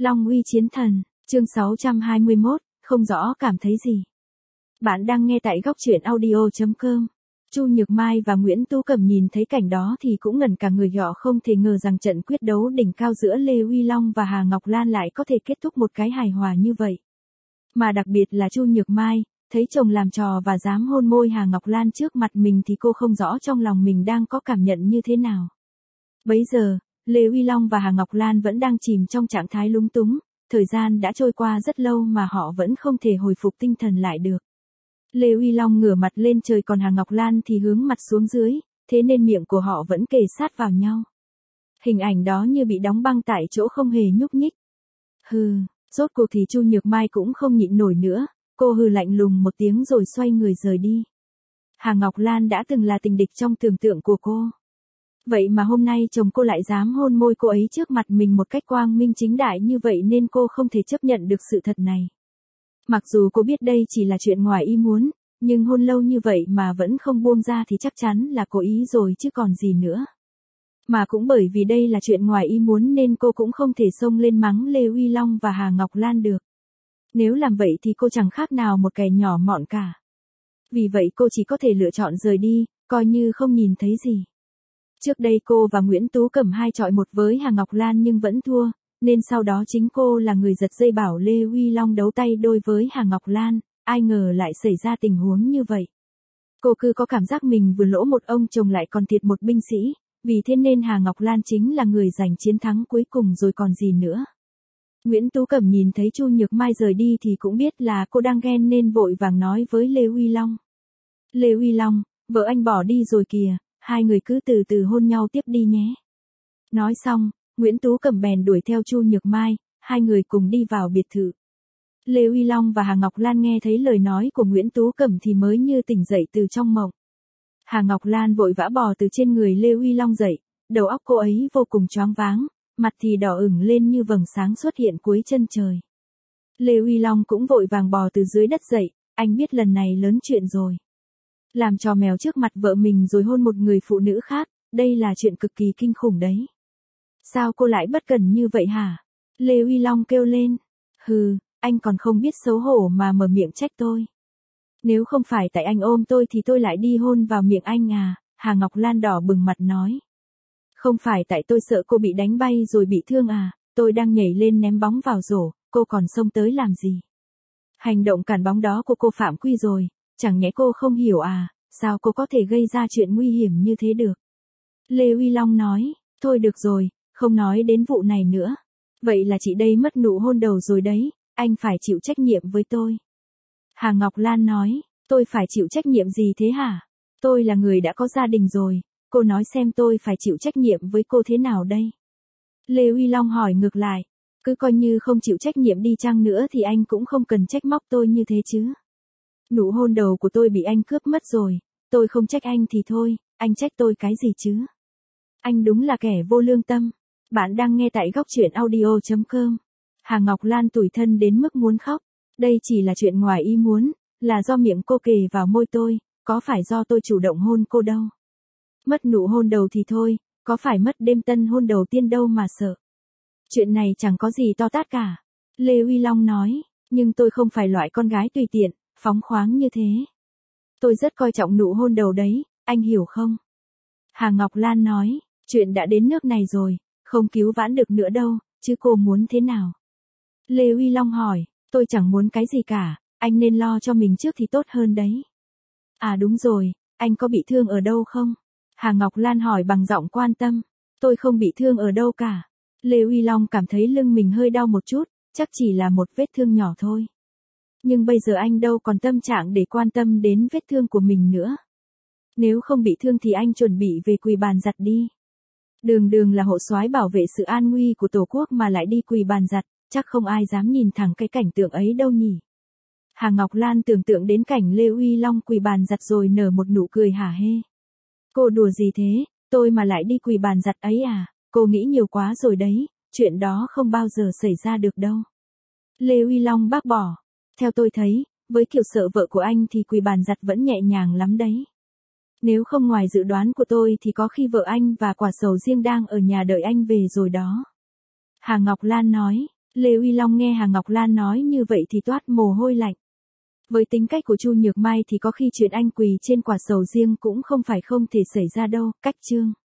Long uy chiến thần, chương 621, không rõ cảm thấy gì. Bạn đang nghe tại góc truyện audio.com. Chu Nhược Mai và Nguyễn Tú Cẩm nhìn thấy cảnh đó thì cũng ngẩn cả người, họ không thể ngờ rằng trận quyết đấu đỉnh cao giữa Lê Uy Long và Hà Ngọc Lan lại có thể kết thúc một cái hài hòa như vậy. Mà đặc biệt là Chu Nhược Mai, thấy chồng làm trò và dám hôn môi Hà Ngọc Lan trước mặt mình thì cô không rõ trong lòng mình đang có cảm nhận như thế nào. Bấy giờ, Lê Uy Long và Hà Ngọc Lan vẫn đang chìm trong trạng thái lúng túng, thời gian đã trôi qua rất lâu mà họ vẫn không thể hồi phục tinh thần lại được. Lê Uy Long ngửa mặt lên trời, còn Hà Ngọc Lan thì hướng mặt xuống dưới, thế nên miệng của họ vẫn kề sát vào nhau. Hình ảnh đó như bị đóng băng tại chỗ, không hề nhúc nhích. Hừ, rốt cuộc thì Chu Nhược Mai cũng không nhịn nổi nữa, cô hừ lạnh lùng một tiếng rồi xoay người rời đi. Hà Ngọc Lan đã từng là tình địch trong tưởng tượng của cô. Vậy mà hôm nay chồng cô lại dám hôn môi cô ấy trước mặt mình một cách quang minh chính đại như vậy nên cô không thể chấp nhận được sự thật này. Mặc dù cô biết đây chỉ là chuyện ngoài ý muốn, nhưng hôn lâu như vậy mà vẫn không buông ra thì chắc chắn là cố ý rồi chứ còn gì nữa. Mà cũng bởi vì đây là chuyện ngoài ý muốn nên cô cũng không thể xông lên mắng Lê Uy Long và Hà Ngọc Lan được. Nếu làm vậy thì cô chẳng khác nào một kẻ nhỏ mọn cả. Vì vậy cô chỉ có thể lựa chọn rời đi, coi như không nhìn thấy gì. Trước đây cô và Nguyễn Tú Cẩm 2 chọi 1 với Hà Ngọc Lan nhưng vẫn thua, nên sau đó chính cô là người giật dây bảo Lê Uy Long đấu tay đôi với Hà Ngọc Lan, ai ngờ lại xảy ra tình huống như vậy. Cô cứ có cảm giác mình vừa lỗ một ông chồng lại còn thiệt một binh sĩ, vì thế nên Hà Ngọc Lan chính là người giành chiến thắng cuối cùng rồi còn gì nữa. Nguyễn Tú Cẩm nhìn thấy Chu Nhược Mai rời đi thì cũng biết là cô đang ghen nên vội vàng nói với Lê Uy Long. Lê Uy Long, vợ anh bỏ đi rồi kìa, hai người cứ từ từ hôn nhau tiếp đi nhé. Nói xong, Nguyễn Tú Cẩm bèn đuổi theo Chu Nhược Mai, hai người cùng đi vào biệt thự. Lê Uy Long và Hà Ngọc Lan nghe thấy lời nói của Nguyễn Tú Cẩm thì mới như tỉnh dậy từ trong mộng. Hà Ngọc Lan vội vã bò từ trên người Lê Uy Long dậy, đầu óc cô ấy vô cùng choáng váng, mặt thì đỏ ửng lên như vầng sáng xuất hiện cuối chân trời. Lê Uy Long cũng vội vàng bò từ dưới đất dậy, anh biết lần này lớn chuyện rồi. Làm trò mèo trước mặt vợ mình rồi hôn một người phụ nữ khác, đây là chuyện cực kỳ kinh khủng đấy. Sao cô lại bất cẩn như vậy hả? Lê Uy Long kêu lên. Hừ, anh còn không biết xấu hổ mà mở miệng trách tôi. Nếu không phải tại anh ôm tôi thì tôi lại đi hôn vào miệng anh à, Hà Ngọc Lan đỏ bừng mặt nói. Không phải tại tôi sợ cô bị đánh bay rồi bị thương à, tôi đang nhảy lên ném bóng vào rổ, cô còn xông tới làm gì? Hành động cản bóng đó của cô phạm quy rồi, chẳng nhẽ cô không hiểu à, sao cô có thể gây ra chuyện nguy hiểm như thế được? Lê Uy Long nói, thôi được rồi, không nói đến vụ này nữa. Vậy là chị đây mất nụ hôn đầu rồi đấy, anh phải chịu trách nhiệm với tôi. Hà Ngọc Lan nói, tôi phải chịu trách nhiệm gì thế hả? Tôi là người đã có gia đình rồi, cô nói xem tôi phải chịu trách nhiệm với cô thế nào đây? Lê Uy Long hỏi ngược lại, cứ coi như không chịu trách nhiệm đi chăng nữa thì anh cũng không cần trách móc tôi như thế chứ. Nụ hôn đầu của tôi bị anh cướp mất rồi, tôi không trách anh thì thôi, anh trách tôi cái gì chứ? Anh đúng là kẻ vô lương tâm. Bạn đang nghe tại góc truyện audio.com. Hà Ngọc Lan tủi thân đến mức muốn khóc. Đây chỉ là chuyện ngoài ý muốn, là do miệng cô kề vào môi tôi, có phải do tôi chủ động hôn cô đâu. Mất nụ hôn đầu thì thôi, có phải mất đêm tân hôn đầu tiên đâu mà sợ. Chuyện này chẳng có gì to tát cả. Lê Uy Long nói, nhưng tôi không phải loại con gái tùy tiện, phóng khoáng như thế. Tôi rất coi trọng nụ hôn đầu đấy, anh hiểu không? Hà Ngọc Lan nói, chuyện đã đến nước này rồi, không cứu vãn được nữa đâu, chứ cô muốn thế nào? Lê Uy Long hỏi, tôi chẳng muốn cái gì cả, anh nên lo cho mình trước thì tốt hơn đấy. À đúng rồi, anh có bị thương ở đâu không? Hà Ngọc Lan hỏi bằng giọng quan tâm. Tôi không bị thương ở đâu cả. Lê Uy Long cảm thấy lưng mình hơi đau một chút, chắc chỉ là một vết thương nhỏ thôi. Nhưng bây giờ anh đâu còn tâm trạng để quan tâm đến vết thương của mình nữa. Nếu không bị thương thì anh chuẩn bị về quỳ bàn giặt đi. Đường đường là hộ soái bảo vệ sự an nguy của Tổ quốc mà lại đi quỳ bàn giặt, chắc không ai dám nhìn thẳng cái cảnh tượng ấy đâu nhỉ. Hà Ngọc Lan tưởng tượng đến cảnh Lê Uy Long quỳ bàn giặt rồi nở một nụ cười hả hê. Cô đùa gì thế, tôi mà lại đi quỳ bàn giặt ấy à, cô nghĩ nhiều quá rồi đấy, chuyện đó không bao giờ xảy ra được đâu. Lê Uy Long bác bỏ, theo tôi thấy, với kiểu sợ vợ của anh thì quỳ bàn giặt vẫn nhẹ nhàng lắm đấy. Nếu không ngoài dự đoán của tôi thì có khi vợ anh và quả sầu riêng đang ở nhà đợi anh về rồi đó. Hà Ngọc Lan nói, Lê Uy Long nghe Hà Ngọc Lan nói như vậy thì toát mồ hôi lạnh. Với tính cách của Chu Nhược Mai thì có khi chuyện anh quỳ trên quả sầu riêng cũng không phải không thể xảy ra đâu, cách chương.